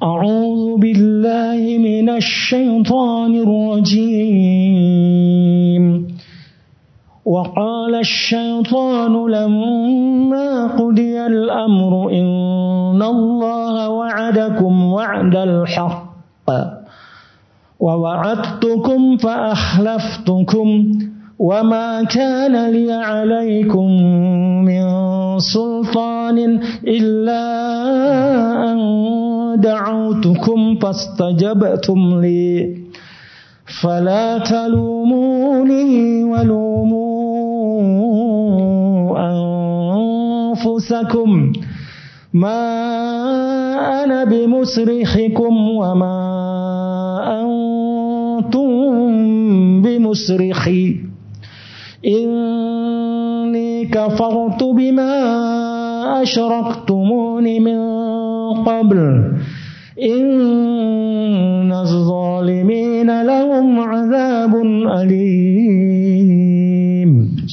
أعوذ بالله من الشيطان الرجيم وقال الشيطان لما قضي الأمر إن الله وعدكم وعد الحق ووعدتكم فأخلفتكم وما كان لي عليكم من سلطان إلا أن دعوتكم فاستجبتم لي فلا تلوموني ولوموا أنفسكم ما أنا بمصرخكم وما أنتم بمصرخي إني كفرت بما أشركتمون من قبل إن الظالمين لهم عذاب أليم.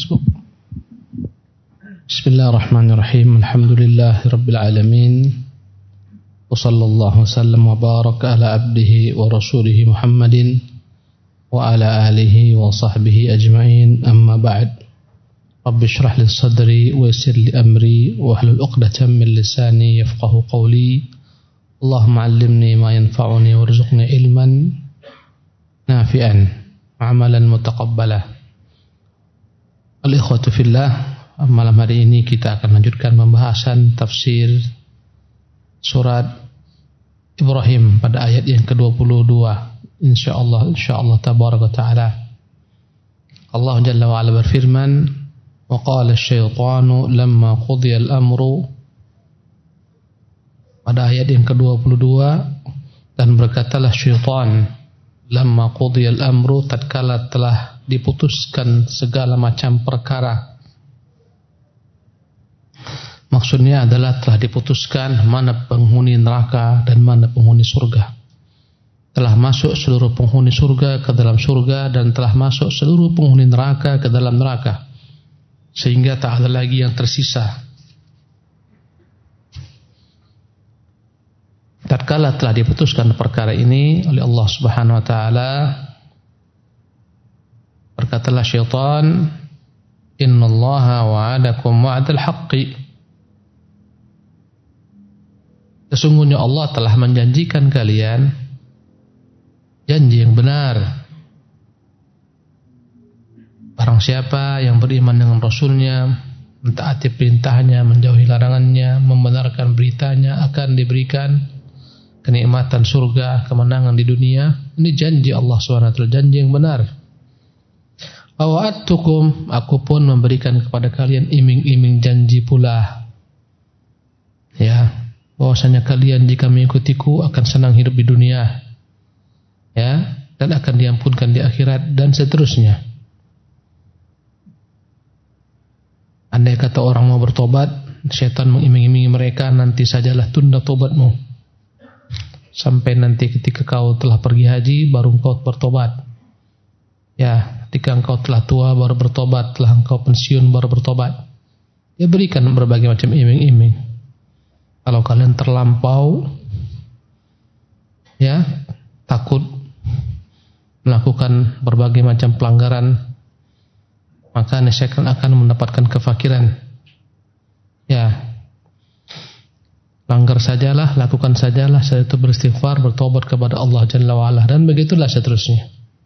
بسم الله الرحمن الرحيم. الحمد لله رب العالمين وصلى الله وسلم وبارك على عبده ورسوله محمد وعلى آله وصحبه أجمعين. أما بعد، رب اشرح لي صدري ويسر لي أمري واحلل عقدة من لساني يفقه قولي. اللهم علمني ما ينفعني وارزقني علما نافعا وعملا متقبلا. Al-ikhwatu fillah, malam hari ini kita akan lanjutkan pembahasan tafsir surat Ibrahim pada ayat yang ke-22. Insyaallah tabaraka taala. Allah Jalla wa Ala berfirman, wa qala asy-syaitanu lamma qudiya al-amru, pada ayat yang ke-22, dan berkatalah syaitan lamma qudiya al-amru, tatkala telah diputuskan segala macam perkara. Maksudnya adalah telah diputuskan mana penghuni neraka dan mana penghuni surga. Telah masuk seluruh penghuni surga ke dalam surga dan telah masuk seluruh penghuni neraka ke dalam neraka, sehingga tak ada lagi yang tersisa. Tatkala telah diputuskan perkara ini oleh Allah Subhanahu wa taala, berkatalah syaitan, innallaha wa'adakum wa'dal haqqi, sesungguhnya Allah telah menjanjikan kalian janji yang benar. Barang siapa yang beriman dengan Rasulnya, mentaati perintahnya, menjauhi larangannya, membenarkan beritanya, akan diberikan kenikmatan surga, kemenangan di dunia. Ini janji Allah SWT, janji yang benar. Wa'adtukum, aku pun memberikan kepada kalian iming-iming janji pula, ya, bahwasanya kalian jika mengikutiku akan senang hidup di dunia, ya, dan akan diampunkan di akhirat, dan seterusnya. Andai kata orang mau bertobat, syaitan mengiming-imingi mereka, nanti sajalah tunda tobatmu sampai nanti ketika kau telah pergi haji baru engkau bertobat, ya, ketika engkau telah tua baru bertobat, telah engkau pensiun baru bertobat. Dia berikan berbagai macam iming-iming. Kalau kalian terlampau, ya, takut melakukan berbagai macam pelanggaran, maka niscaya akan mendapatkan kefakiran. Ya, langgar sajalah, lakukan sajalah, setelah itu beristighfar, bertobat kepada Allah Jalla wa Ala, dan begitulah seterusnya.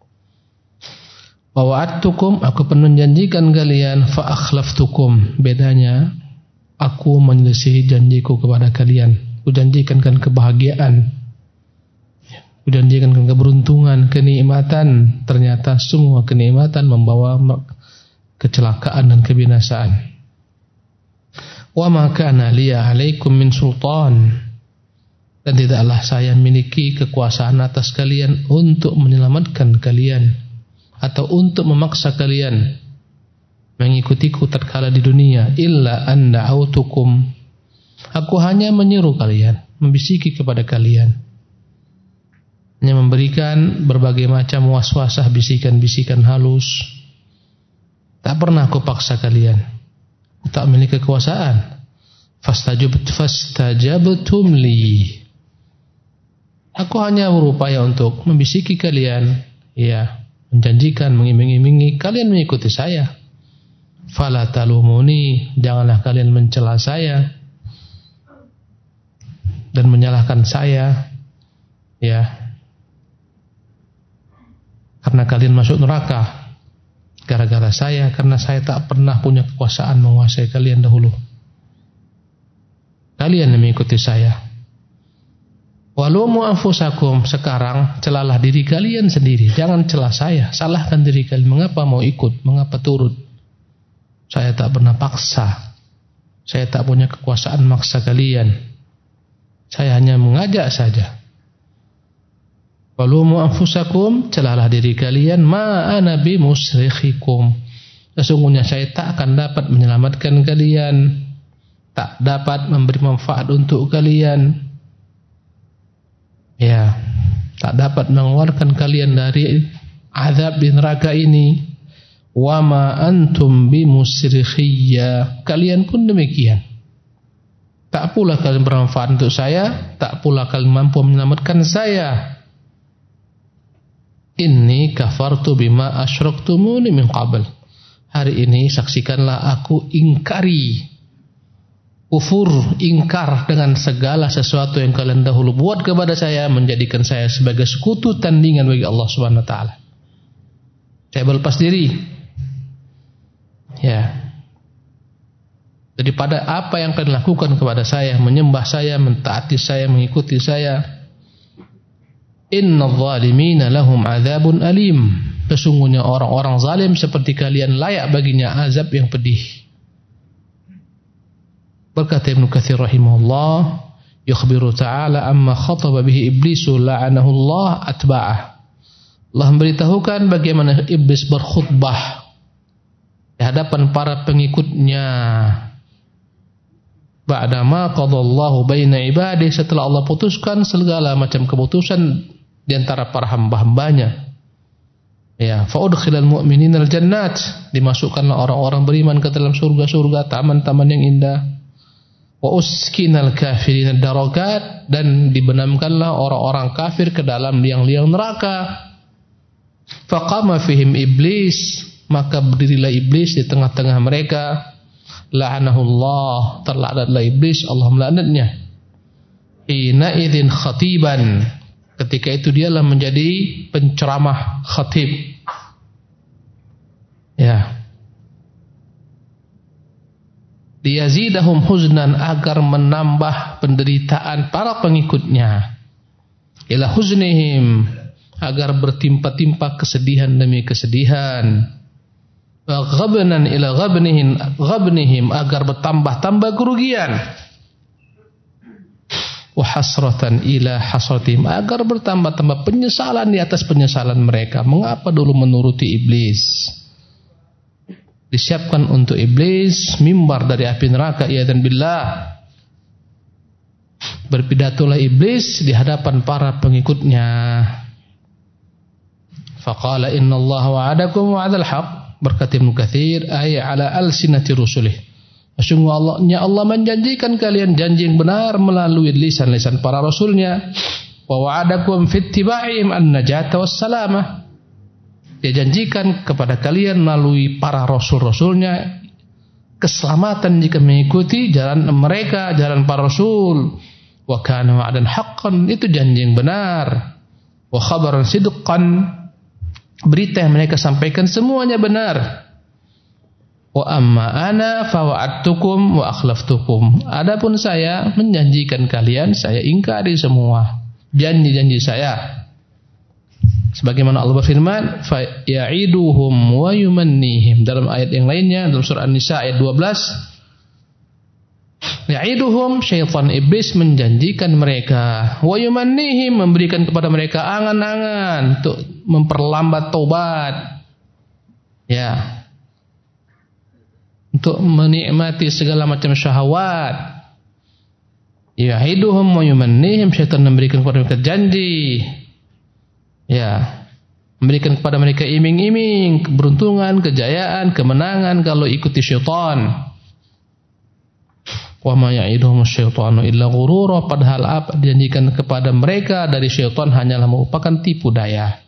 Wa wa'adtukum, aku pun menjanjikan kalian, fa akhlaftukum, bedanya aku menyelisihi janjiku kepada kalian. Aku janjikan kebahagiaan, aku janjikan keberuntungan, kenikmatan, ternyata semua kenikmatan membawa kecelakaan dan kebinasaan. Wa ma kana liya 'alaikum min sultan, dan tidaklah saya miliki kekuasaan atas kalian untuk menyelamatkan kalian atau untuk memaksa kalian mengikutiku tatkala di dunia, illa an da'autukum, aku hanya menyeru kalian, membisiki kepada kalian, hanya memberikan berbagai macam waswasah, bisikan-bisikan halus. Tak pernah aku paksa kalian, aku tak memiliki kekuasaan. Fastajabtum li, Aku hanya berupaya untuk membisiki kalian, ya, menjanjikan, mengiming-imingi kalian mengikuti saya. Fala talumuni, janganlah kalian mencela saya dan menyalahkan saya, ya, karena kalian masuk neraka gara-gara saya, karena saya tak pernah punya kekuasaan menguasai kalian dahulu. Kalian yang mengikuti saya. Walumu anfusakum, sekarang celalah diri kalian sendiri, jangan celah saya, salahkan diri kalian. Mengapa mau ikut, mengapa turut? Saya tak pernah paksa, saya tak punya kekuasaan maksa kalian, saya hanya mengajak saja. Walumu anfusakum, celalah diri kalian. Ma ana bimusrikhikum, sesungguhnya saya tak akan dapat menyelamatkan kalian, tak dapat memberi manfaat untuk kalian, ya, tak dapat mengeluarkan kalian dari azab di neraka ini. Wa ma antum bimusrikhiyya, kalian pun demikian. Tak pula kalian bermanfaat untuk saya, tak pula kalian mampu menyelamatkan saya. Inni kafartu bima asyraktumuni min qabl. Hari ini saksikanlah aku ingkari, kufur, ingkar dengan segala sesuatu yang kalian dahulu buat kepada saya, menjadikan saya sebagai sekutu tandingan bagi Allah Subhanahu wa taala. Saya berlepas diri, ya, daripada apa yang kalian lakukan kepada saya, menyembah saya, mentaati saya, mengikuti saya. Innadh zalimina lahum adzabun alim, sesungguhnya orang-orang zalim seperti kalian layak baginya azab yang pedih. Berkata Ibnu Katsir rahimahullah, yukhbiru ta'ala amma khataba bihi iblisu la'anahu Allah atba'ah. Allah memberitahukan bagaimana iblis berkhutbah di hadapan para pengikutnya. Ba'dama qadallahu baina ibadihi, setelah Allah putuskan segala macam keputusan di antara para hamba-hambanya. Ya, fa udkhilal mu'minina al-jannat, dimasukkanlah orang-orang beriman ke dalam surga-surga, taman-taman yang indah. Wa uskinal kafirina darakat, dan dibenamkanlah orang-orang kafir ke dalam liang-liang neraka. Faqama fihim iblis, maka berdirilah iblis di tengah-tengah mereka. La'anahullah, terlaknatlah iblis, Allah melaknatnya. Hina idzin khatiban, ketika itu dialah menjadi penceramah, khatib. Ya. Liyazidahum huznan, agar menambah penderitaan para pengikutnya. Ila huznihim, agar bertimpa-timpa kesedihan demi kesedihan. Wa ghabnan ila ghabnihim, agar bertambah-tambah kerugian. Wa hasratan ila hasratihim, agar bertambah-tambah penyesalan di atas penyesalan mereka. Mengapa dulu menuruti iblis? Disiapkan untuk iblis mimbar dari api neraka, iyadzan billah. Berpidatolah iblis di hadapan para pengikutnya. Faqala innallaha wa'adakum wa'adal haq, berkata Ibnu Katsir, ay ala alsinati rusulih, sesungguhnya Allah menjanjikan kalian janji yang benar melalui lisan-lisan para rasulnya. Wa wa'adakum fi ittiba'ihim an-najata was-salamah, dia janjikan kepada kalian melalui para rasul-rasulnya keselamatan jika mengikuti jalan mereka, jalan para rasul. Wa kana wa'dan haqqan, itu janji yang benar. Wa khabaran sidqan, berita yang mereka sampaikan semuanya benar. Wa amma ana fa wa'adtukum wa akhlaftukum, adapun saya menjanjikan kalian, saya ingkari semua janji-janji saya. Sebagaimana Allah berfirman, fa ya'iduhum wa yumannihim, dalam ayat yang lainnya dalam surah An-Nisa ayat 12. Ya'iduhum, syaitan iblis menjanjikan mereka, wa yumannihim, memberikan kepada mereka angan-angan untuk memperlambat taubat, ya, untuk menikmati segala macam syahwat. Ya'iduhum wa yumannihim, syaitan memberikan kepada mereka janji, ya, memberikan kepada mereka iming-iming keberuntungan, kejayaan, kemenangan kalau ikuti syaitan. Wa ma ya'iduhum syaitanu illa ghurura, padahal apa dijanjikan kepada mereka dari syaitan hanyalah merupakan tipu daya.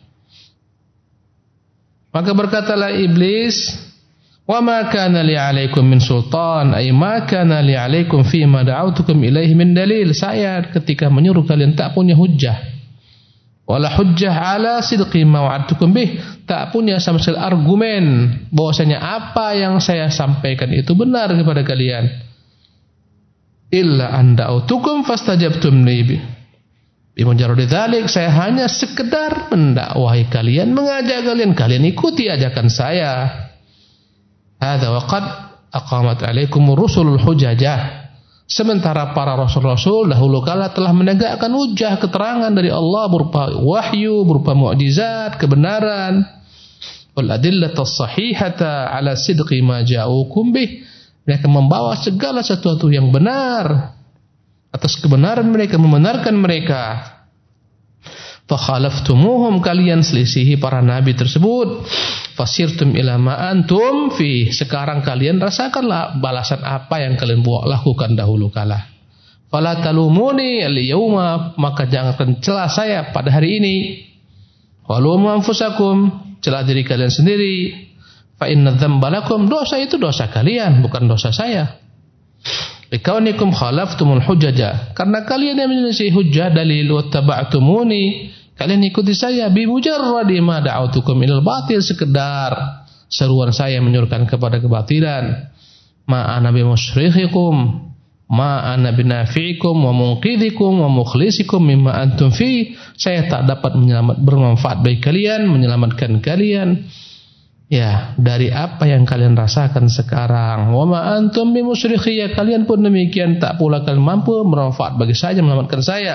Maka berkatalah iblis, wa ma kana li 'alaikum min sultan, ay ma kana li 'alaikum fi ma da'awtukum ilaihi min dalil. Saya ketika menyuruh kalian tak punya hujjah. Wala hujjah ala sidqi ma wa'adtukum bih, tak punya sama sekali argumen bahwasanya apa yang saya sampaikan itu benar kepada kalian. Illa an da'awtukum fastajabtum li. Bimujarrad dzalik, saya hanya sekedar mendakwahi kalian, mengajak kalian ikuti ajakan saya. Hadza wa qad aqamat 'alaikum rusulul hujajah. Sementara para rasul-rasul dahulu kala telah menegakkan hujjah, keterangan dari Allah berupa wahyu, berupa mukjizat, kebenaran. Wal adillatus sahihata 'ala sidqi ma ja'ukum bih. Mereka membawa segala sesuatu yang benar atas kebenaran mereka, membenarkan mereka. Fakhalaftumuhum, kalian selisihi para nabi tersebut. Fasirtum ila ma antum fi, sekarang kalian rasakanlah balasan apa yang kalian lakukan dahulu kala. Fala talumuni al-yawma, maka jangan celah saya pada hari ini. Walumu anfusakum, celah diri kalian sendiri. Fa inna dzamba lakum, dosa itu dosa kalian, bukan dosa saya. Bikaunikum khalaftumul hujjaja, karena kalian yang menyelisih hujjah dalil wa taba'tumuni, kalian ikuti saya bi mujarradi ma da'autukum ilal batil, sekedar seruan saya menyuruhkan kepada kebatilan. Ma ana bi musyrikhikum, ma ana binafi'ikum wa munqidhikum wa mukhlisikum mimma antum fi, saya tak dapat bermanfaat bagi kalian, menyelamatkan kalian ya dari apa yang kalian rasakan sekarang. Wa ma antum bimusyrikhi, kalian pun demikian tak pula kalian mampu bermanfaat bagi saya, menyelamatkan saya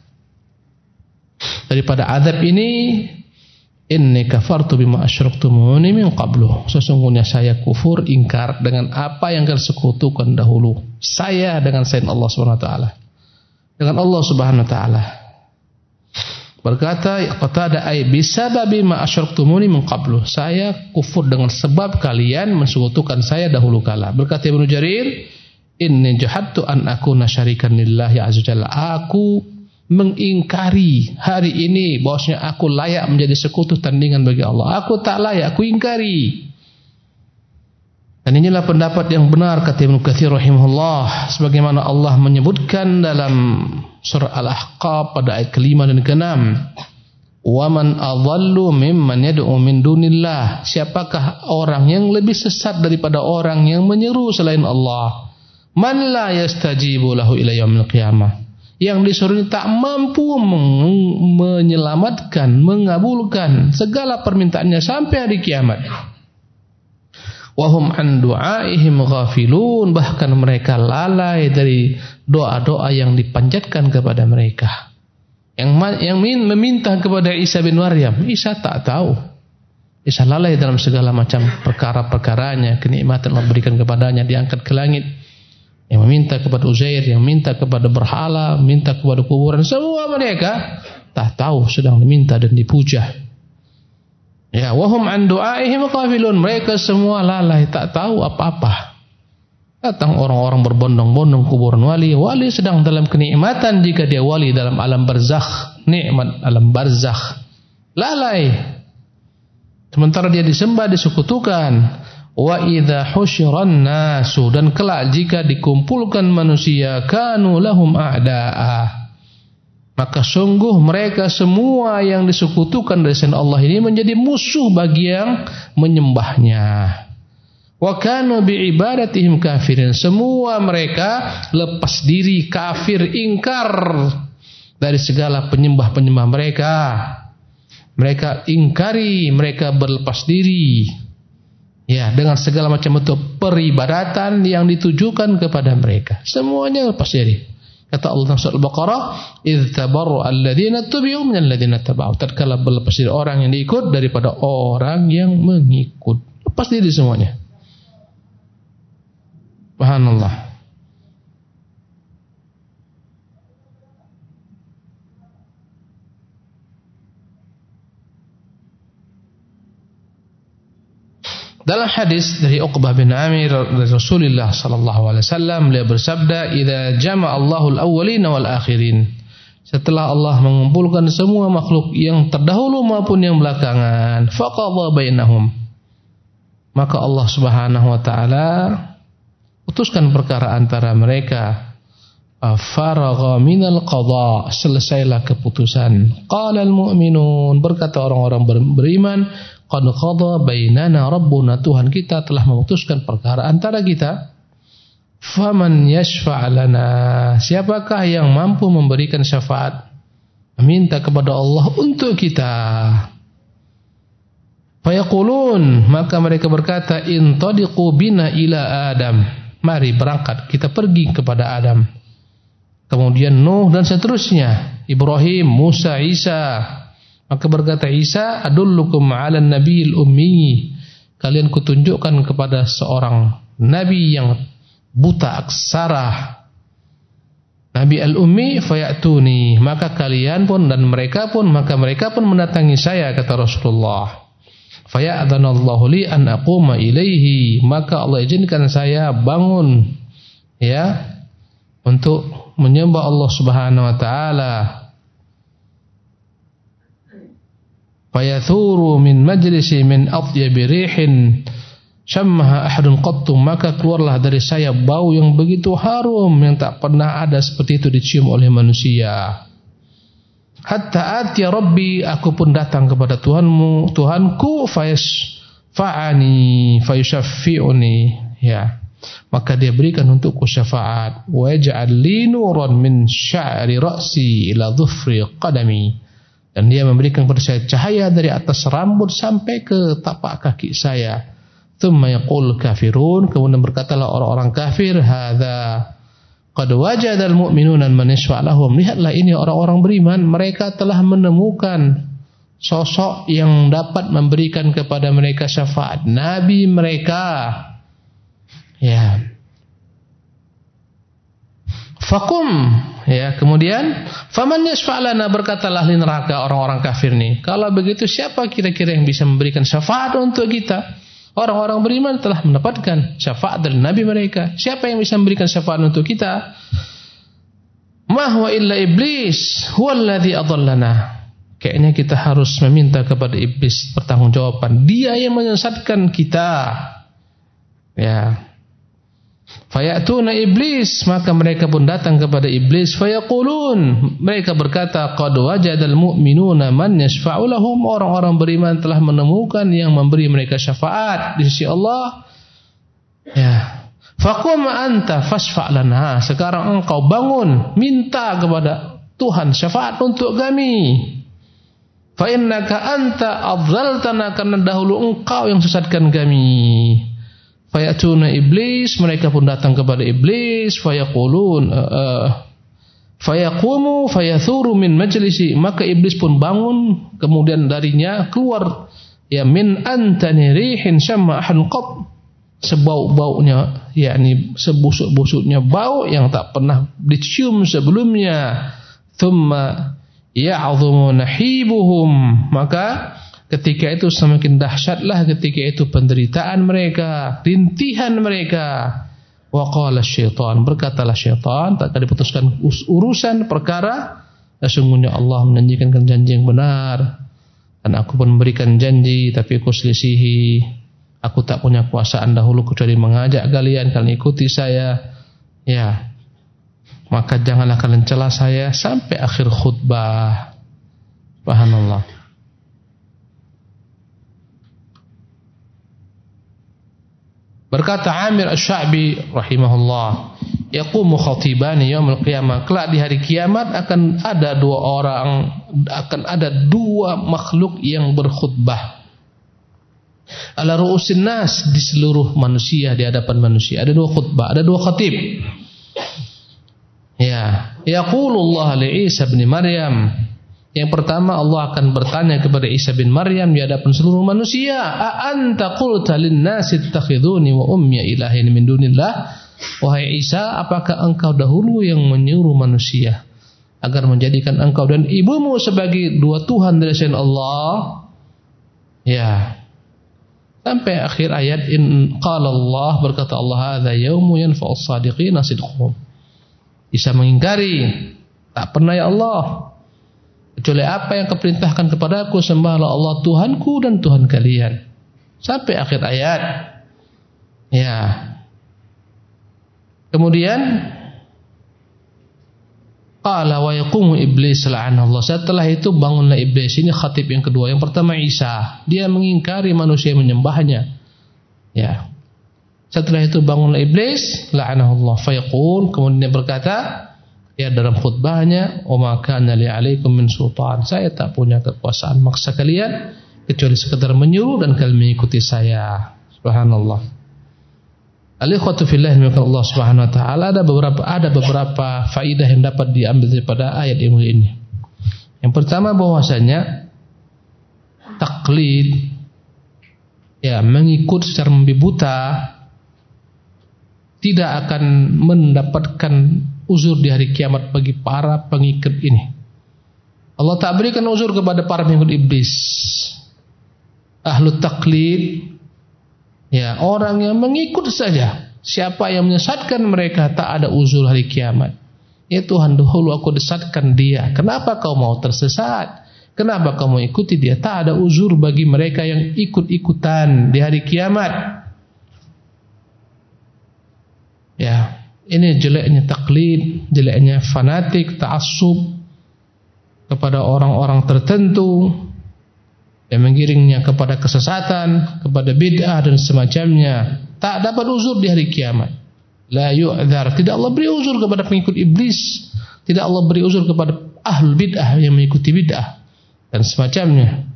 daripada azab ini. Inni kafartu bima asyraktumuni min qablu, sesungguhnya saya kufur, ingkar dengan apa yang kalian sekutukan dahulu saya dengan selain Allah Subhanahu wa taala, dengan Allah Subhanahu wa taala. Berkata Qatadah, ay bisababi ma asyraktumuni min qablu, saya kufur dengan sebab kalian mensekutukan saya dahulu kala. Berkata Ibnu Jarir, inni jahadtu an akuna syarikan lillahi azza jalla, aku mengingkari hari ini bahwasanya aku layak menjadi sekutu tandingan bagi Allah. Aku tak layak, aku ingkari. Dan inilah pendapat yang benar kata Ibnu Katsir rahimahullah, sebagaimana Allah menyebutkan dalam surah Al-Ahqaf pada ayat ke-5 dan ke-6. Wa man adhallu mimman yad'u min dunillah, siapakah orang yang lebih sesat daripada orang yang menyeru selain Allah. Man la yastajibu lahu ila yaumil qiyamah, yang disuruh tak mampu menyelamatkan, mengabulkan segala permintaannya sampai hari kiamat. Wahum an du'aihim ghafilun, bahkan mereka lalai dari doa-doa yang dipanjatkan kepada mereka. Yang meminta kepada Isa bin Maryam, Isa tak tahu. Isa lalai dalam segala macam perkara-perkaranya, kenikmatan Allah berikan kepadanya, diangkat ke langit. Yang meminta kepada Uzair, yang minta kepada berhala, minta kepada kuburan, semua mereka tak tahu sedang diminta dan dipuja. Ya, wahum an du'aihim ghafilun, mereka semua lalai, tak tahu apa-apa. Datang orang-orang berbondong-bondong kuburan wali, wali sedang dalam kenikmatan jika dia wali dalam alam barzakh, nikmat alam barzakh. Lalai. Sementara dia disembah, disekutukan. Wa idza husyiran nasu, dan kelak jika dikumpulkan manusia, kanu lahum a'da'a, maka sungguh mereka semua yang disekutukan dari selain Allah ini menjadi musuh bagi yang menyembahnya. Wa kanu bi'ibadatihim kafirin, semua mereka lepas diri, kafir, ingkar dari segala penyembah-penyembah mereka. Mereka ingkari, mereka berlepas diri, ya, dengan segala macam bentuk peribadatan yang ditujukan kepada mereka. Semuanya lepas diri. Kata Allah dalam surah Al-Baqarah, "Idz tabarra alladziina tubi'u minal ladziina taba'u." Tatkala berlepas diri orang yang diikut daripada orang yang mengikut. Lepas diri semuanya. Subhanallah. Dalam hadis dari Uqbah bin Amir dari Rasulullah sallallahu alaihi wasallam, beliau bersabda, "Idza jama'a Allahul awwalina wal akhirin." Setelah Allah mengumpulkan semua makhluk yang terdahulu maupun yang belakangan, faqadha bainahum, maka Allah Subhanahu wa taala putuskan perkara antara mereka. Faragha minal qada, selesailah keputusan. Qala al-mu'minun, berkata orang-orang beriman, qad qada bainana rabbuna, Tuhan kita telah memutuskan perkara antara kita. Faman yashfa' lana, siapakah yang mampu memberikan syafaat, meminta kepada Allah untuk kita. Fayaqulun, maka mereka berkata, intadiqu bina ila Adam, mari berangkat kita pergi kepada Adam. Kemudian Nuh dan seterusnya, Ibrahim, Musa, Isa. Maka berkata Isa, adullukum 'alan nabiyil ummi, kalian kutunjukkan kepada seorang nabi yang buta aksara, Nabi al-ummi, fayatuni, maka kalian pun dan mereka pun mendatangi saya, kata Rasulullah. Faya'adhanallahu li an aquma ilaihi, maka Allah izinkan saya bangun ya untuk menyembah Allah Subhanahu wa taala. Fayathuru min majlisi min atyabi rihin syammaha ahadun qattu, maka keluarlah dari saya bau yang begitu harum yang tak pernah ada seperti itu dicium oleh manusia. Hatta atya rabbi, aku pun datang kepada Tuhanku, fayasfa'ani fayushaffi'uni, ya, maka dia berikan untukku syafaat. Wa yaj'al li nuran min sya'ri ra'si ila dhufri qadami, dan dia memberikan kepada saya cahaya dari atas rambut sampai ke tapak kaki saya. Tsumma yaqul kafirun, kemudian berkatalah orang-orang kafir, hadza qad wajadal mu'minuna man yashfa' lahum, lihatlah ini orang-orang beriman, mereka telah menemukan sosok yang dapat memberikan kepada mereka syafaat, nabi mereka. Ya. Fakum, ya, kemudian faman yashfa' lana, berkatalah ahli neraka, orang-orang kafir nih, kalau begitu siapa kira-kira yang bisa memberikan syafaat untuk kita? Orang-orang beriman telah mendapatkan syafaat dari nabi mereka. Siapa yang bisa memberikan syafaat untuk kita? Ma huwa illa iblis, huwallazi adallana. Kayaknya kita harus meminta kepada iblis pertanggungjawaban. Dia yang menyesatkan kita. Ya. Fayatuna iblis, maka mereka pun datang kepada iblis. Fayaqulun, mereka berkata, qad wajadal mu'minuna man yashfa'u lahum, orang-orang beriman telah menemukan yang memberi mereka syafaat di sisi Allah. Ya. Faqum anta fashfa' lana, sekarang engkau bangun minta kepada Tuhan syafaat untuk kami. Fa innaka anta adzaltana, karena dahulu engkau yang sesatkan kami. Fayatuna iblis, mereka pun datang kepada iblis. Fayaqulun fayaqumu fayathuru min majlisi, maka iblis pun bangun, kemudian darinya keluar ya min antani rihin syamma ahun qat, sebau-baunya, yakni sebusuk-busuknya bau yang tak pernah dicium sebelumnya. Thumma ya'dhumu nahibuhum, maka ketika itu semakin dahsyatlah ketika itu penderitaan mereka, rintihan mereka. Wa qala syaitan, berkatalah syaitan, tak diputuskan urusan perkara, sesungguhnya Allah menjanjikan janji yang benar, dan aku pun memberikan janji, tapi aku selisihi. Aku tak punya kuasaan dahulu kecuali mengajak kalian ikuti saya. Ya, maka janganlah kalian celah saya sampai akhir khutbah. Subhanallah. Berkata Amir Asy-Sya'bi rahimahullah, yaqumu khatibani yaumil qiyamah, kelak di hari kiamat akan ada dua makhluk yang berkhutbah. Ala ru'usin nas, di seluruh manusia, di hadapan manusia ada dua khutbah, ada dua khatib. Ya, yaqulullah li Isa bin Maryam. Yang pertama, Allah akan bertanya kepada Isa bin Maryam di hadapan seluruh manusia, a anta qulta lin-nasi ittakhiduni wa ummi ilahin min dunillah. Wahai Isa, apakah engkau dahulu yang menyuruh manusia agar menjadikan engkau dan ibumu sebagai dua Tuhan dari selain Allah? Ya. Sampai akhir ayat, in qala Allah, berkata Allah, hadza yaumu yanfa'us shadiqina sidquhum. Isa mengingkari, tak pernah ya Allah, kecuali apa yang keperintahkan kepadaku, sembahlah Allah Tuhanku dan Tuhan kalian. Sampai akhir ayat. Ya. Kemudian qala wa yaqumu iblis la'anallah. Setelah itu bangunlah iblis. Ini khatib yang kedua. Yang pertama Isa, dia mengingkari manusia yang menyembahnya. Ya. Setelah itu bangunlah iblis la'anahullah fayaqul, kemudian dia berkata ya dalam khutbahnya, wa ma kana li 'alaikum min sultan. Saya tak punya kekuasaan maksa kalian kecuali sekedar menyuruh dan kalian mengikuti saya. Subhanallah. Al-ikhwatu fillah Allah Subhanahu wa taala, ada beberapa faidah yang dapat diambil daripada ayat ini. Yang pertama bahwasanya taklid, ya mengikut secara membabi buta, tidak akan mendapatkan uzur di hari kiamat bagi para pengikut ini. Allah tak berikan uzur kepada para pengikut iblis. Ahlu taklid, ya, orang yang mengikut saja. Siapa yang menyesatkan mereka tak ada uzur hari kiamat. Ya Tuhan, dahulu aku sesatkan dia. Kenapa kau mau tersesat? Kenapa kau mau ikuti dia? Tak ada uzur bagi mereka yang ikut-ikutan di hari kiamat. Ya, ini jeleknya taklid, jeleknya fanatik, ta'assub kepada orang-orang tertentu, yang menggiringnya kepada kesesatan, kepada bid'ah dan semacamnya. Tak dapat uzur di hari kiamat. La yu'dzar. Tidak Allah beri uzur kepada pengikut iblis. Tidak Allah beri uzur kepada ahlul bid'ah yang mengikuti bid'ah dan semacamnya.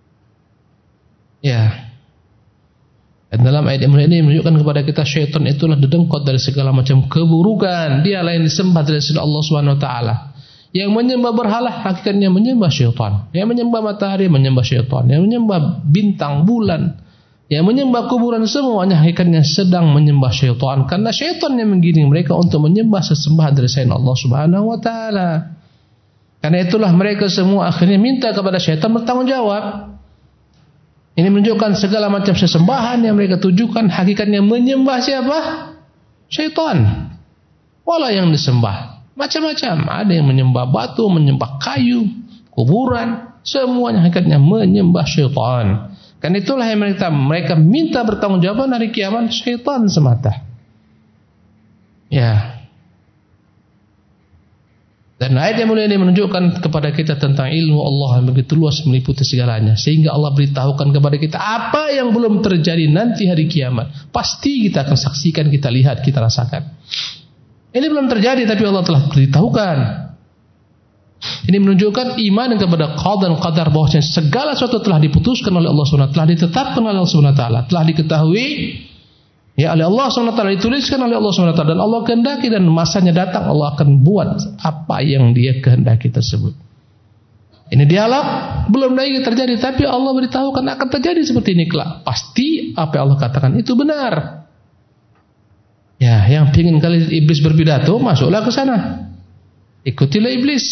Ya. Dan dalam ayat ini menunjukkan kepada kita syaitan itulah dedengkot dari segala macam keburukan. Dia lain disembah dari sisi Allah Subhanahu wa taala. Yang menyembah berhala hakikatnya menyembah syaitan. Yang menyembah matahari menyembah syaitan. Yang menyembah bintang, bulan, yang menyembah kuburan, semuanya hakikatnya sedang menyembah syaitan. Karena syaitan yang menggiring mereka untuk menyembah sesembahan dari selain Allah Subhanahu wa taala. Karena itulah mereka semua akhirnya minta kepada syaitan bertanggung jawab. Ini menunjukkan segala macam sesembahan yang mereka tujukan hakikatnya menyembah siapa? Syaitan. Wala yang disembah macam-macam, ada yang menyembah batu, menyembah kayu, kuburan, semuanya hakikatnya menyembah syaitan. Kan itulah yang mereka minta bertanggungjawab hari kiamat, syaitan semata. Ya. Dan ayat yang mulia ini menunjukkan kepada kita tentang ilmu Allah yang begitu luas meliputi segalanya, sehingga Allah beritahukan kepada kita apa yang belum terjadi nanti hari kiamat. Pasti kita akan saksikan, kita lihat, kita rasakan. Ini belum terjadi tapi Allah telah beritahukan. Ini menunjukkan iman kepada qada dan qadar, bahwasanya segala sesuatu telah diputuskan oleh Allah SWT, telah ditetapkan oleh Allah SWT, telah diketahui ya oleh Allah SWT, dituliskan oleh Allah SWT, dan Allah kehendaki dan masanya datang Allah akan buat apa yang Dia kehendaki tersebut. Ini dialog belum lagi terjadi tapi Allah beritahukan akan terjadi seperti ini kelak. Pasti apa yang Allah katakan itu benar. Ya, yang ingin kali iblis berpidato, masuklah ke sana. Ikutilah iblis.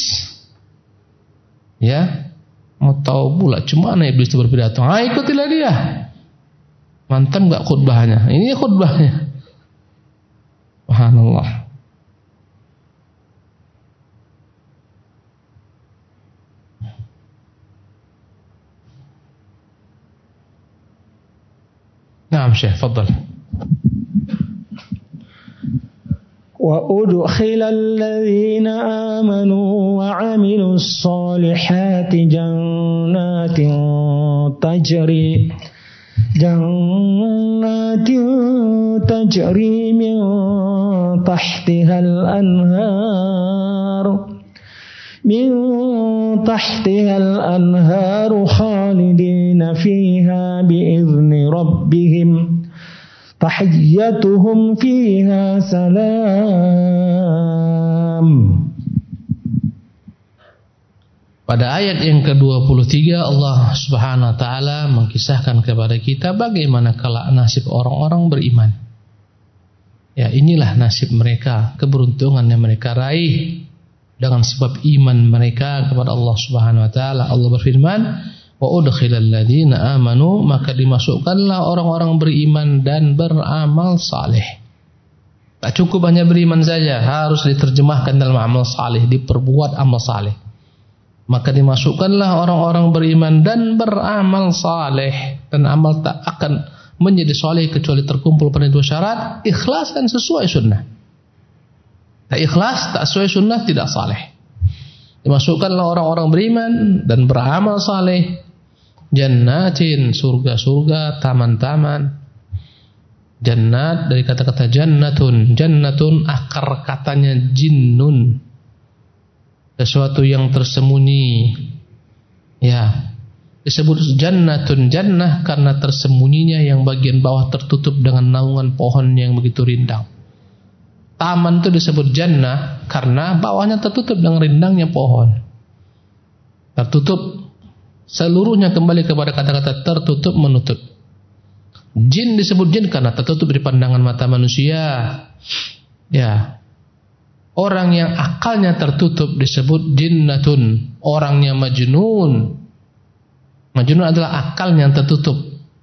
Ya. Mau tahu pula cumana iblis itu berpidato. Ikutilah dia. Mantap enggak khutbahnya? Ini khutbahnya. Subhanallah. Naam Syekh, fadhal. وأدخل الذين آمنوا وعملوا الصالحات جنات تجري من تحتها الأنهار خالدين فيها بإذن ربهم tahiyyatuhum fiha salam. Pada ayat yang ke-23 Allah Subhanahu wa taala mengkisahkan kepada kita bagaimana kelak nasib orang-orang beriman. Ya, inilah nasib mereka, keberuntungan yang mereka raih dengan sebab iman mereka kepada Allah Subhanahu wa taala. Allah berfirman, Wa udkhilal ladzina amanu, maka dimasukkanlah orang-orang beriman dan beramal saleh. Tak cukup hanya beriman saja, harus diterjemahkan dalam amal saleh, diperbuat amal saleh. Maka dimasukkanlah orang-orang beriman dan beramal saleh, dan amal tak akan menjadi saleh kecuali terkumpul pada dua syarat: ikhlas dan sesuai sunnah. Tak ikhlas, tak sesuai sunnah, tidak saleh. Dimasukkanlah orang-orang beriman dan beramal saleh, jannatin, surga-surga, taman-taman. Jannat dari kata-kata jannatun. Jannatun akar katanya jinnun, sesuatu yang tersembunyi. Ya, disebut jannatun, jannah karena tersembunyinya yang bagian bawah tertutup dengan naungan pohon yang begitu rindang. Taman itu disebut jannah karena bawahnya tertutup dengan rindangnya pohon. Tertutup seluruhnya kembali kepada kata-kata tertutup, menutup. Jin disebut jin karena tertutup di pandangan mata manusia. Ya. Orang yang akalnya tertutup disebut jinnatun. Orangnya majnun. Majnun adalah akalnya yang tertutup.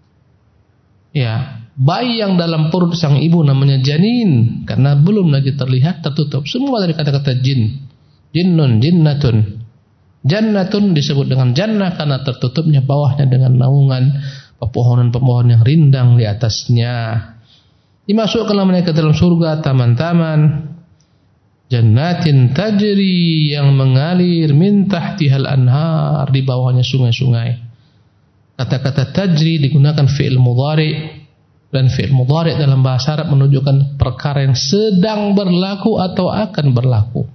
Ya. Bayi yang dalam perut sang ibu namanya janin karena belum lagi terlihat, tertutup. Semua dari kata-kata jin. Jinnun, jinnatun. Jannatun disebut dengan jannah karena tertutupnya bawahnya dengan naungan pepohonan-pepohonan yang rindang di atasnya. Dimasukkanlah mereka dalam surga, taman-taman. Jannatin tajri, yang mengalir, min tahtihal anhar, di bawahnya sungai-sungai. Kata-kata tajri digunakan fi'il mudhari, dan fi'il mudhari dalam bahasa Arab menunjukkan perkara yang sedang berlaku atau akan berlaku.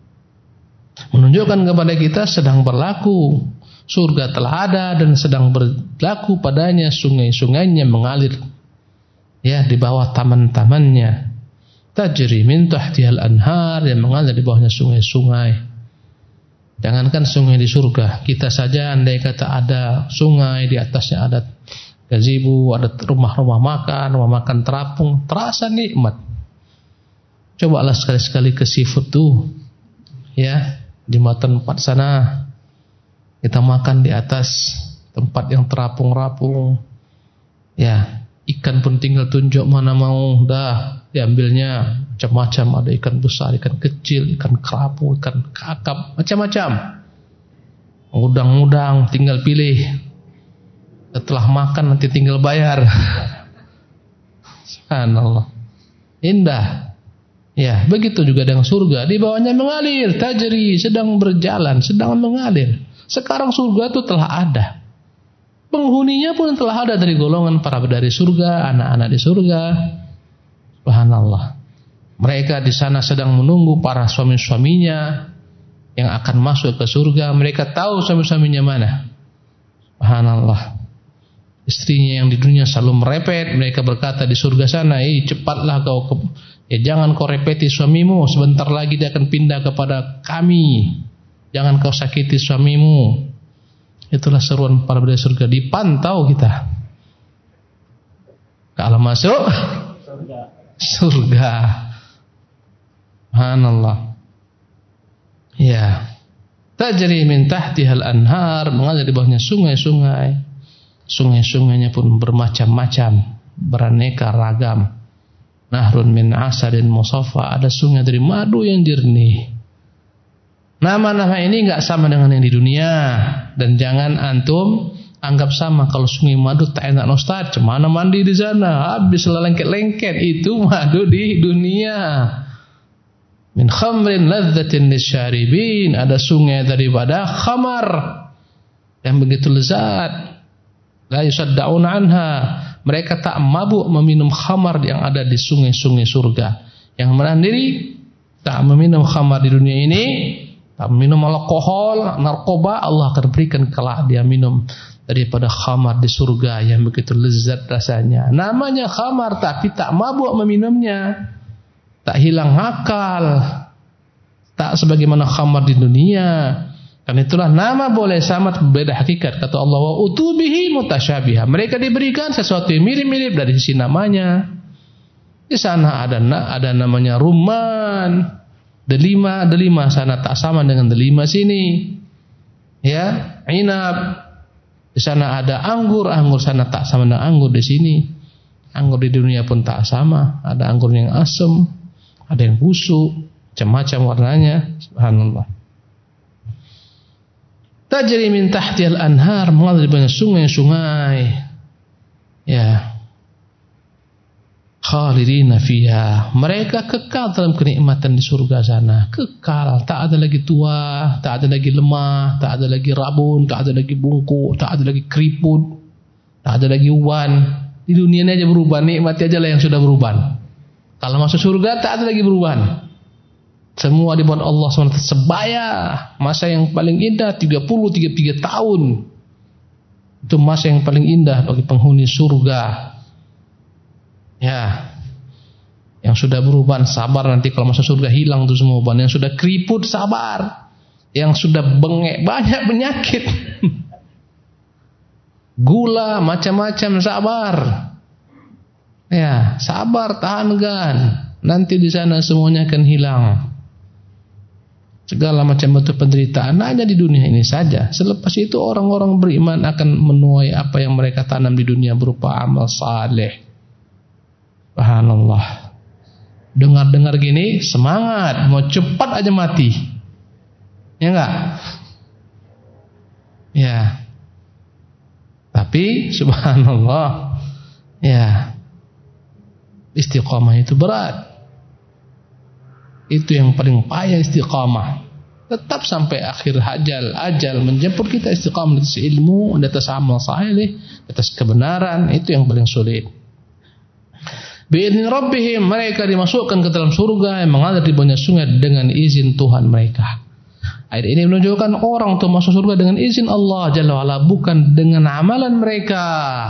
Menunjukkan kepada kita sedang berlaku. Surga telah ada dan sedang berlaku padanya, sungai-sungainya mengalir ya di bawah taman-tamannya. Tajri min tahtihal anhar, yang mengalir di bawahnya sungai-sungai. Jangankan sungai di surga, kita saja andai kata ada sungai, di atasnya ada gazebo, ada rumah-rumah makan terapung, terasa nikmat. Cobalah sekali-sekali ke seafood tuh ya, di tempat sana. Kita makan di atas tempat yang terapung-rapung. Ya, ikan pun tinggal tunjuk mana mau, dah diambilnya macam-macam. Ada ikan besar, ikan kecil, ikan kerapu, ikan kakap, macam-macam. Udang-udang, tinggal pilih. Setelah makan nanti tinggal bayar. Subhanallah. Indah. Ya, begitu juga dengan surga. Di bawahnya mengalir, tajri, sedang berjalan, sedang mengalir. Sekarang surga itu telah ada. Penghuninya pun telah ada dari golongan para bidadari surga, anak-anak di surga. Subhanallah. Mereka di sana sedang menunggu para suami-suaminya yang akan masuk ke surga. Mereka tahu suami-suaminya mana. Subhanallah. Istrinya yang di dunia selalu merepet, mereka berkata di surga sana, cepatlah kau jangan kau repeti suamimu, sebentar lagi dia akan pindah kepada kami. Jangan kau sakiti suamimu. Itulah seruan para bidadari surga. Dipantau kita. Kalau masuk surga. Subhanallah. Ya. Tajri min tahtihal anhar, mengalir di bawahnya sungai-sungai. Sungai-sungainya pun bermacam-macam, beraneka ragam. Nahrun min asarin musaffa, ada sungai dari madu yang jernih. Nama-nama ini enggak sama dengan yang di dunia. Dan jangan antum anggap sama. Kalau sungai madu tak enak Ustaz, cemana mandi di sana, habis lengket-lengket. Itu madu di dunia. Min khamrin ladzatin lisyaribin, ada sungai daripada khamar yang begitu lezat. La yusaddaun anha, mereka tak mabuk meminum khamar yang ada di sungai-sungai surga. Yang menahan diri tak meminum khamar di dunia ini, tak minum alkohol, narkoba, Allah akan berikan kelak dia minum daripada khamar di surga yang begitu lezat rasanya. Namanya khamar tapi tak mabuk meminumnya, tak hilang akal, tak sebagaimana khamar di dunia. Karena itulah nama boleh sama berbeda hakikat. Kata Allah, wa utubihi mutasyabiha. Mereka diberikan sesuatu yang mirip-mirip dari sisi namanya. Di sana ada namanya rumman. Delima sana tak sama dengan delima sini. Ya, inab. Di sana ada anggur sana tak sama dengan anggur di sini. Anggur di dunia pun tak sama. Ada anggur yang asam, ada yang busuk, macam-macam warnanya. Subhanallah. Tajri min tahtihal anhar, mengalir di banyak sungai-sungai. Ya. Khalidina fiha, mereka kekal dalam kenikmatan di surga sana, kekal, tak ada lagi tua, tak ada lagi lemah, tak ada lagi rabun, tak ada lagi bungkuk, tak ada lagi keriput, tak ada lagi uban. Di dunia ini aja berubah, nikmati aja lah yang sudah berubah. Kalau masuk surga tak ada lagi berubah. Semua dibuat Allah SWT sebaya. Masa yang paling indah 33 tahun. Itu masa yang paling indah bagi penghuni surga. Ya, yang sudah beruban sabar, nanti kalau masuk surga hilang tuh semua uban. Yang sudah keriput sabar, yang sudah bengek banyak penyakit, gula macam-macam sabar. Ya, sabar, tahankan. Nanti di sana semuanya akan hilang. Segala macam bentuk penderitaan hanya di dunia ini saja. Selepas itu orang-orang beriman akan menuai apa yang mereka tanam di dunia berupa amal saleh. Subhanallah. Dengar-dengar gini semangat, mau cepat aja mati. Ya enggak? Ya. Tapi subhanallah, ya, istiqamah itu berat. Itu yang paling payah, istiqamah. Tetap sampai akhir ajal menjemput kita, istiqamah di atas ilmu, di atas amal saleh, di atas kebenaran, itu yang paling sulit. Bi'idzni rabbihim, mereka dimasukkan ke dalam surga yang mengalir di banyak sungai dengan izin Tuhan mereka. Ayat ini menunjukkan orang untuk masuk surga dengan izin Allah Jalla wa'ala, bukan dengan amalan mereka.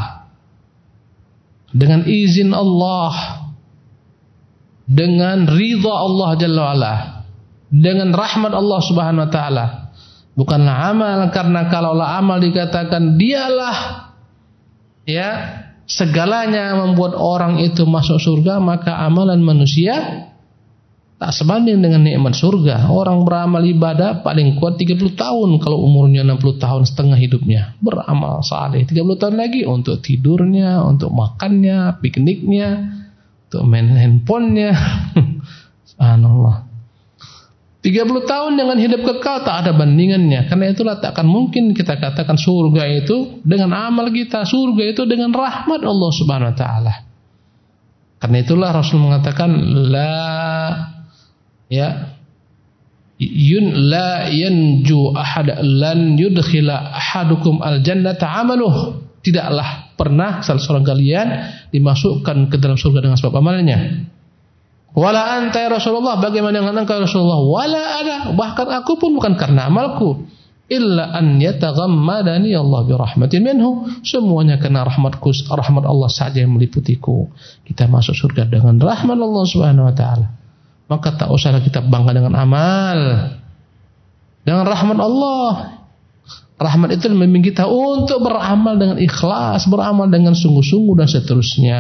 Dengan izin Allah, dengan ridha Allah Jalla wa'ala, dengan rahmat Allah Subhanahu wa ta'ala. Bukanlah amal, karena kalaulah amal dikatakan dialah ya segalanya membuat orang itu masuk surga, maka amalan manusia tak sebanding dengan nikmat surga. Orang beramal ibadah paling kuat 30 tahun, kalau umurnya 60 tahun setengah hidupnya beramal saleh. 30 tahun lagi untuk tidurnya, untuk makannya, pikniknya, untuk main handphonenya. Subhanallah. 30 tahun dengan hidup kekal tak ada bandingannya. Karena itulah tak akan mungkin kita katakan surga itu dengan amal kita. Surga itu dengan rahmat Allah Subhanahu wa taala. Karena itulah Rasul mengatakan la yanju ahad lan yudkhila ahadukum aljannata amaluh. Tidaklah pernah salah seorang kalian dimasukkan ke dalam surga dengan sebab amalnya. Wala anta ya Rasulullah, bagaimana dengan engkau Rasulullah? Wala ana, bahkan aku pun bukan karena amalku. Illa an yataghammadani Allah bi rahmatin minhu, semuanya karena rahmat Allah saja yang meliputiku. Kita masuk surga dengan rahmat Allah Subhanahu wa taala. Maka tak usahlah kita bangga dengan amal. Dengan rahmat Allah. Rahmat itu membimbing kita untuk beramal dengan ikhlas, beramal dengan sungguh-sungguh dan seterusnya.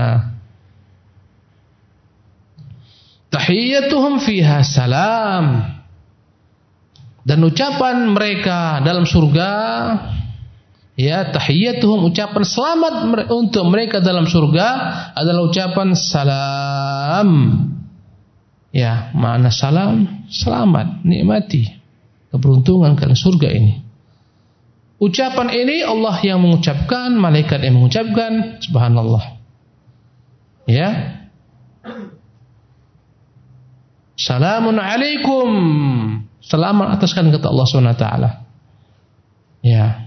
Tahiyyatuhum fiha salam, dan ucapan mereka dalam surga, ya, tahiyyatuhum, ucapan selamat untuk mereka dalam surga adalah ucapan salam. Ya, makna salam, selamat, nikmati keberuntungan kalian surga ini. Ucapan ini Allah yang mengucapkan, malaikat yang mengucapkan. Subhanallah. Ya. Salamun alaikum, selamat atas kalian, kata Allah SWT. Ya,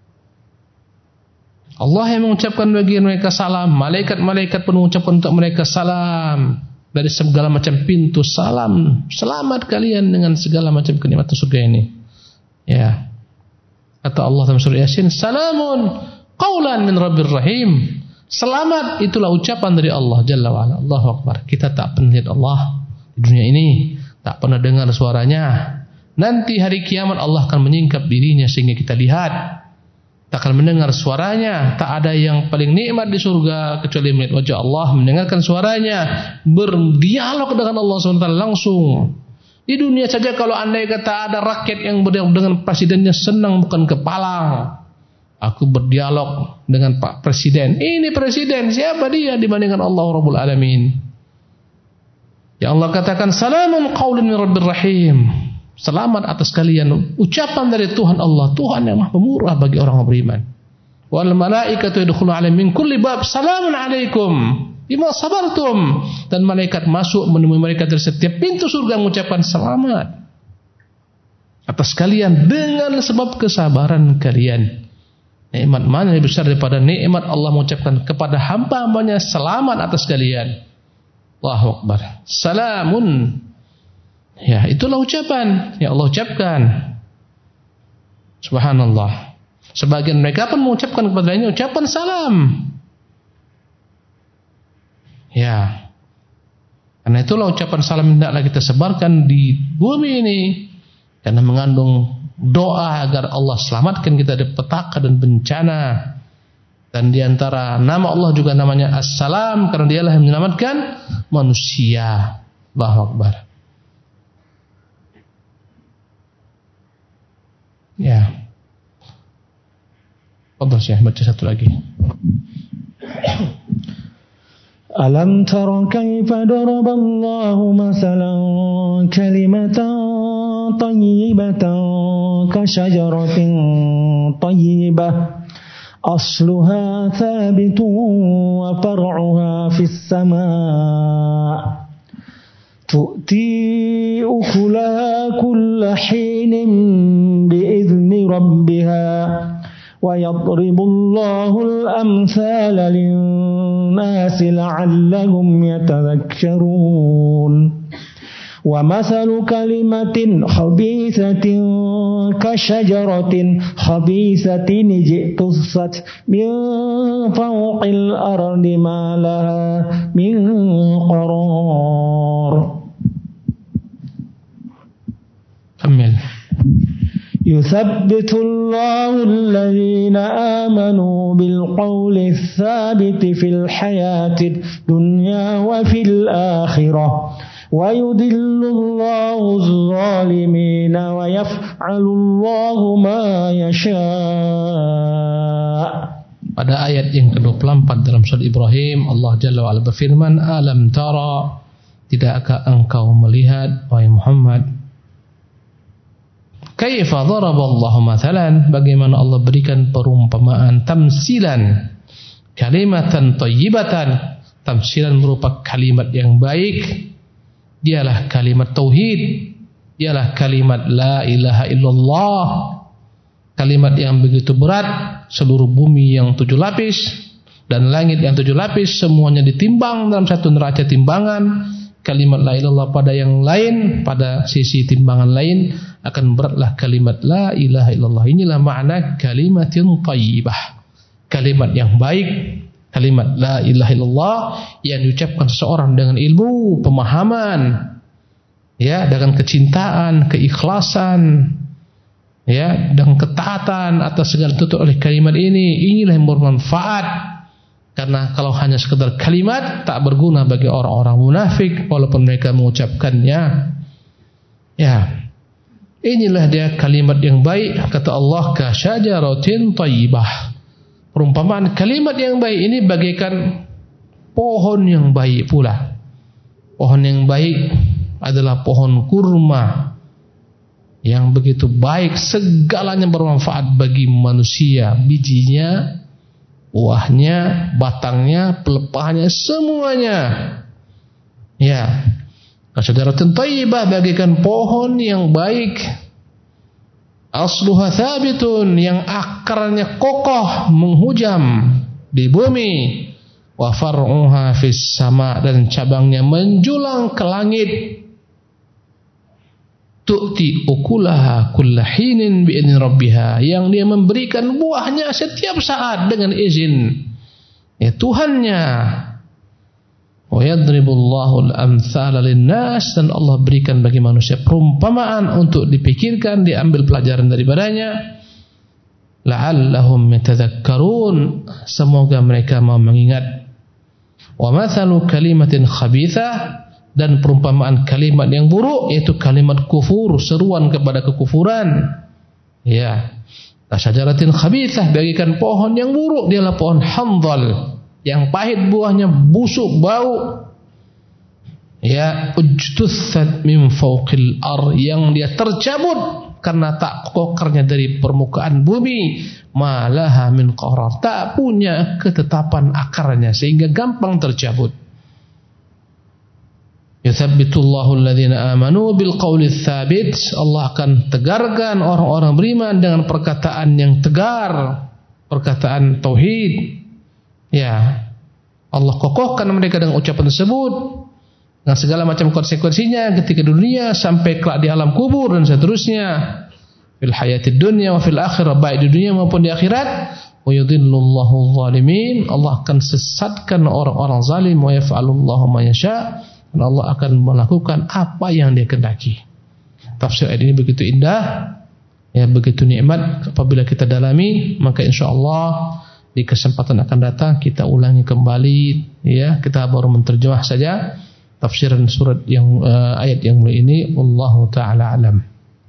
Allah yang mengucapkan bagi mereka salam, malaikat-malaikat pun mengucapkan untuk mereka salam. Dari segala macam pintu salam, selamat kalian dengan segala macam kenikmatan surga ini. Ya, kata Allah dalam surah Yasin, salamun qaulan min rabbir rahim. Selamat itulah ucapan dari Allah Jalla wa'ala. Allahu Akbar. Kita tak pernah lihat Allah di dunia ini, tak pernah dengar suaranya. Nanti hari kiamat Allah akan menyingkap dirinya sehingga kita lihat, tak akan mendengar suaranya. Tak ada yang paling nikmat di surga kecuali melihat wajah Allah, mendengarkan suaranya, berdialog dengan Allah SWT langsung. Di dunia saja kalau andai kata ada rakyat yang berdialog dengan presidennya, senang bukan kepala. Aku berdialog dengan Pak Presiden. Ini presiden, siapa dia dibandingkan Allah Rabbul Alamin? Ya Allah katakan, salamun qaulun min Rabbir Rahim. Selamat atas kalian, ucapan dari Tuhan Allah, Tuhan yang Maha Pemurah bagi orang beriman. Wal malaikatu yadkhuluna alaihim min kulli bab, salamun alaikum bima sabartum. Dan malaikat masuk menemui mereka dari setiap pintu surga mengucapkan selamat atas kalian dengan sebab kesabaran kalian. Nikmat mana yang lebih besar daripada nikmat Allah mengucapkan kepada hamba-hambanya selamat atas kalian. Allahu Akbar. Salamun. Ya, itulah ucapan yang Allah ucapkan. Subhanallah. Sebagian mereka pun mengucapkan kepada lainnya ucapan salam. Ya. Karena itulah ucapan salam hendaklah kita sebarkan di bumi ini, karena mengandung doa agar Allah selamatkan kita dari petaka dan bencana. Dan diantara nama Allah juga namanya As-Salam, karena dialah yang menyelamatkan manusia. Allahu Akbar. Ya. Fadhal Syekh, baca satu lagi. Alam tara kaifa daraballahu masalan kalimatan tayyibatan kashajaratin tayyibah asluha thabitun wa far'uha fis samaa tu'ti ukulaha kulla hinin bi'izni rabbiha wa yadribu al-amthala lin-nasi la'allahum yatadhakkarun wa mathalu kalimatin khabithatin kashajaratin khabithatin ijtussat min fawqil ardi ma laha min qarar. Kamil. يثبت الله الذين آمنوا بالقول الثابت في الحياة الدنيا وفي الآخرة ويضل الله الظالمين ويفعل الله ما يشاء. Pada ayat yang ke-24 dalam surat Ibrahim, Allah Jalla wa'ala berfirman, Alam tara, tidakkah engkau melihat, wahai Muhammad, kaifa daraballahu mathalan, bagaimana Allah berikan perumpamaan, tamsilan, kalimatan thayyibatan. Tamsilan berupa kalimat yang baik, dialah kalimat tauhid, dialah kalimat la ilaha illallah. Kalimat yang begitu berat, seluruh bumi yang 7 lapis dan langit yang 7 lapis semuanya ditimbang dalam satu neraca timbangan. Kalimat la ilaha illallah pada yang lain, pada sisi timbangan lain akan beratlah kalimat la ilaha illallah. Inilah makna kalimatin thayyibah, kalimat yang baik, kalimat la ilaha illallah yang diucapkan seseorang dengan ilmu, pemahaman, ya, dengan kecintaan, keikhlasan, ya, dengan ketaatan atas segala tutur oleh kalimat ini. Inilah yang bermanfaat. Karena kalau hanya sekedar kalimat tak berguna bagi orang-orang munafik walaupun mereka mengucapkannya. Ya. Inilah dia kalimat yang baik, kata Allah, ka syajaratin thayyibah. Perumpamaan kalimat yang baik ini bagaikan pohon yang baik pula. Pohon yang baik adalah pohon kurma yang begitu baik, segalanya bermanfaat bagi manusia, bijinya, buahnya, batangnya, pelepahnya, semuanya. Ya. Kasyajaratin thayyibah bagaikan pohon yang baik. Asluha thabitun, yang akarnya kokoh menghujam di bumi. Wa far'uha fis sama, dan cabangnya menjulang ke langit. Tu'ti ukulaha kullahinin bi'idni rabbiha, yang dia memberikan buahnya setiap saat dengan izin ya Tuhannya. Wa yadribullahu al-amthala lin-nas, dan Allah berikan bagi manusia perumpamaan untuk dipikirkan, diambil pelajaran daripadanya. La'allahum yatadhakkarun, semoga mereka mau mengingat. Wa mathalu kalimatin khabithah, dan perumpamaan kalimat yang buruk yaitu kalimat kufur, seruan kepada kekufuran. Ya. Kasyajaratin khabithah, bagikan pohon yang buruk, dialah pohon handal, yang pahit buahnya, busuk, bau. Ya, ujtuthat min fawqil ar, yang dia tercabut karena tak kokarnya dari permukaan bumi. Malaha min qarar, tak punya ketetapan akarnya sehingga gampang tercabut. Yuthabbitullahu alladhina amanu bil qawli tsabit, Allah akan tegarkan orang-orang beriman dengan perkataan yang tegar, perkataan tauhid. Ya, Allah kokohkan mereka dengan ucapan tersebut dengan segala macam konsekuensinya ketika dunia sampai kelak di alam kubur dan seterusnya. Fil hayatid dunya wa fil akhirah, baik di dunia maupun di akhirat. Wa yudhillullahu zalimin, Allah akan sesatkan orang-orang zalim. Wa yaf'alullahu ma yasha', dan Allah akan melakukan apa yang dia kehendaki. Tafsir ayat ini begitu indah, ya, begitu nikmat. Apabila kita dalami, maka insyaallah di kesempatan akan datang kita ulangi kembali, ya, kita baru menterjemah saja tafsiran surat yang ayat yang mulia ini. Wallahu taala alam.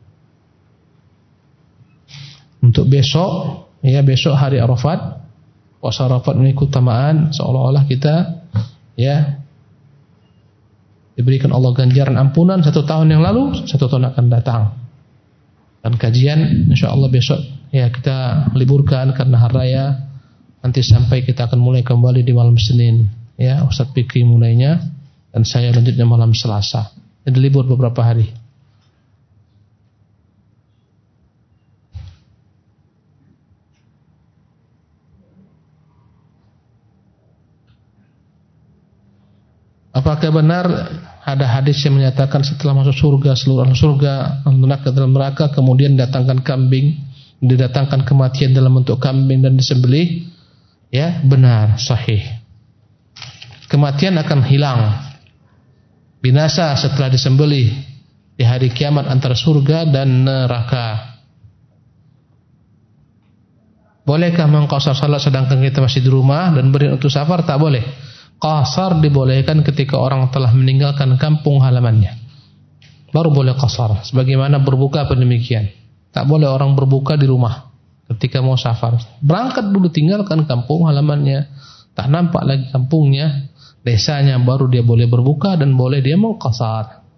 Untuk besok, ya, besok hari Arafat, puasa Arafat memiliki keutamaan seolah-olah kita, ya, diberikan Allah ganjaran ampunan 1 tahun yang lalu, 1 tahun akan datang. Dan kajian insyaallah besok, ya, kita liburkan karena hari raya. Nanti sampai kita akan mulai kembali di malam Senin, ya, Ustaz Fikri mulainya, dan saya lanjutnya malam Selasa. Jadi libur beberapa hari. Apakah benar ada hadis yang menyatakan setelah masuk surga seluruh ahli surga neraka dalam neraka, kemudian datangkan kambing, didatangkan kematian dalam bentuk kambing dan disembelih? Ya, benar, sahih. Kematian akan hilang, binasa setelah disembelih di hari kiamat antara surga dan neraka. Bolehkah mengqasar salat sedangkan kita masih di rumah dan beriat untuk safar? Tak boleh. Qasar dibolehkan ketika orang telah meninggalkan kampung halamannya, baru boleh qasar. Sebagaimana berbuka pun demikian. Tak boleh orang berbuka di rumah ketika mau safar. Berangkat dulu, tinggalkan kampung halamannya, tak nampak lagi kampungnya, desanya, baru dia boleh berbuka dan boleh dia mengqasar.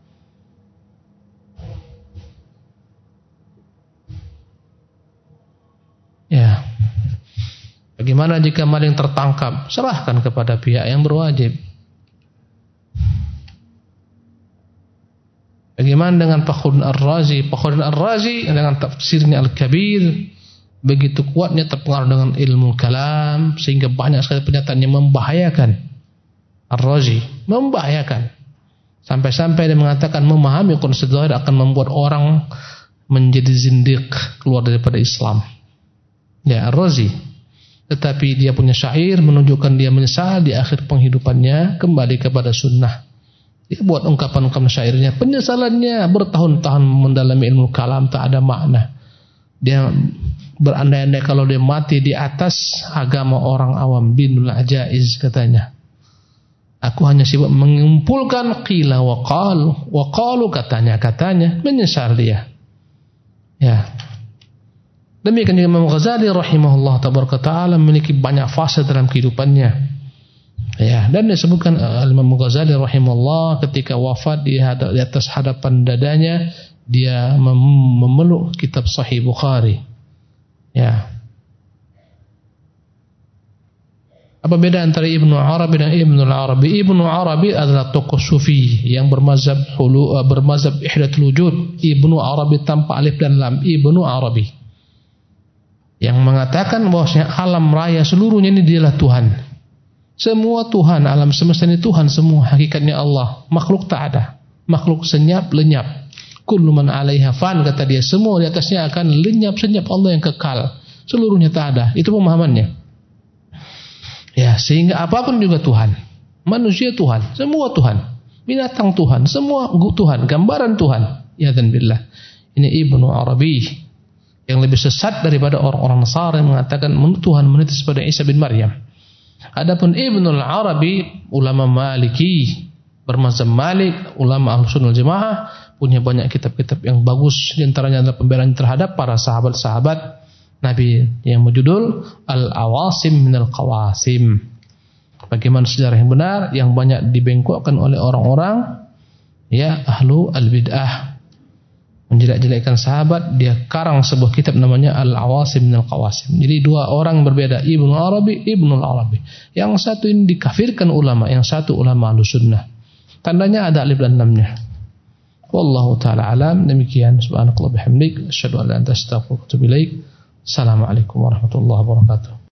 Ya. Bagaimana jika maling tertangkap? Serahkan kepada pihak yang berwajib. Bagaimana dengan Fakhruddin Ar-Razi? Fakhruddin Ar-Razi dengan tafsirnya Al-Kabir begitu kuatnya terpengaruh dengan ilmu kalam sehingga banyak sekali pernyataan yang membahayakan. Ar-Razi membahayakan. Sampai-sampai dia mengatakan memahami Quran zahir akan membuat orang menjadi zindiq, keluar daripada Islam. Ya, Ar-Razi. Tetapi dia punya syair menunjukkan dia menyesal di akhir penghidupannya kembali kepada sunnah. Dia buat ungkapan-ungkapan syairnya, penyesalannya bertahun-tahun mendalami ilmu kalam tak ada makna. Dia berandai-andai kalau dia mati di atas agama orang awam, binul ajaiz katanya. Aku hanya sibuk mengumpulkan qila wa qalu katanya, menyesal dia. Ya. Demikian juga Imam Ghazali rahimahullah tabaraka taala memiliki banyak fase dalam kehidupannya. Ya, dan disebutkan Imam Ghazali rahimahullah ketika wafat di atas hadapan dadanya dia memeluk kitab Sahih Bukhari. Ya. Apa beda antara Ibnu Arabi dan Ibnu Arabi? Ibnu Arabi adalah tokoh sufi yang bermazhab ihdatul wujud. Ibnu Arabi tanpa alif dan lam, Ibnu Arabi. Yang mengatakan bahwasanya alam raya seluruhnya ini dialah Tuhan. Semua Tuhan, alam semesta ini Tuhan semua, hakikatnya Allah. Makhluk tak ada. Makhluk senyap lenyap. Kullu man 'alaiha fan, kata dia, semua di atasnya akan lenyap senyap, Allah yang kekal. Seluruhnya tak ada. Itu pemahamannya. Ya, sehingga apapun juga Tuhan. Manusia Tuhan, semua Tuhan. Binatang Tuhan, semua Tuhan, gambaran Tuhan. Ya dan billah. Ini Ibnu Arabi yang lebih sesat daripada orang-orang Nasara yang mengatakan Tuhan menitis pada Isa bin Maryam. Adapun Ibnu Arabi, ulama Maliki, bermazhab Malik, ulama Ahlussunnah wal Jamaah, punya banyak kitab-kitab yang bagus, di antaranya adalah pembelaan terhadap para sahabat-sahabat Nabi yang berjudul Al-Awasim minal Qawasim. Bagaimana sejarah yang benar yang banyak dibengkokkan oleh orang-orang ya ahlu al-bid'ah, menjelek-jelekkan sahabat. Dia karang sebuah kitab namanya Al-Awasim minal Qawasim. Jadi dua orang berbeda, Ibnu Arabi. Yang satu ini dikafirkan ulama, yang satu ulama Ahlussunnah. Tandanya ada alif dan lamnya. Wallahu taala alam. Demikian, subhanakallah bihamdik, asyhadu an la ilaha illa anta astaghfiruka wa atubu ilaik. Assalamualaikum warahmatullahi wabarakatuh.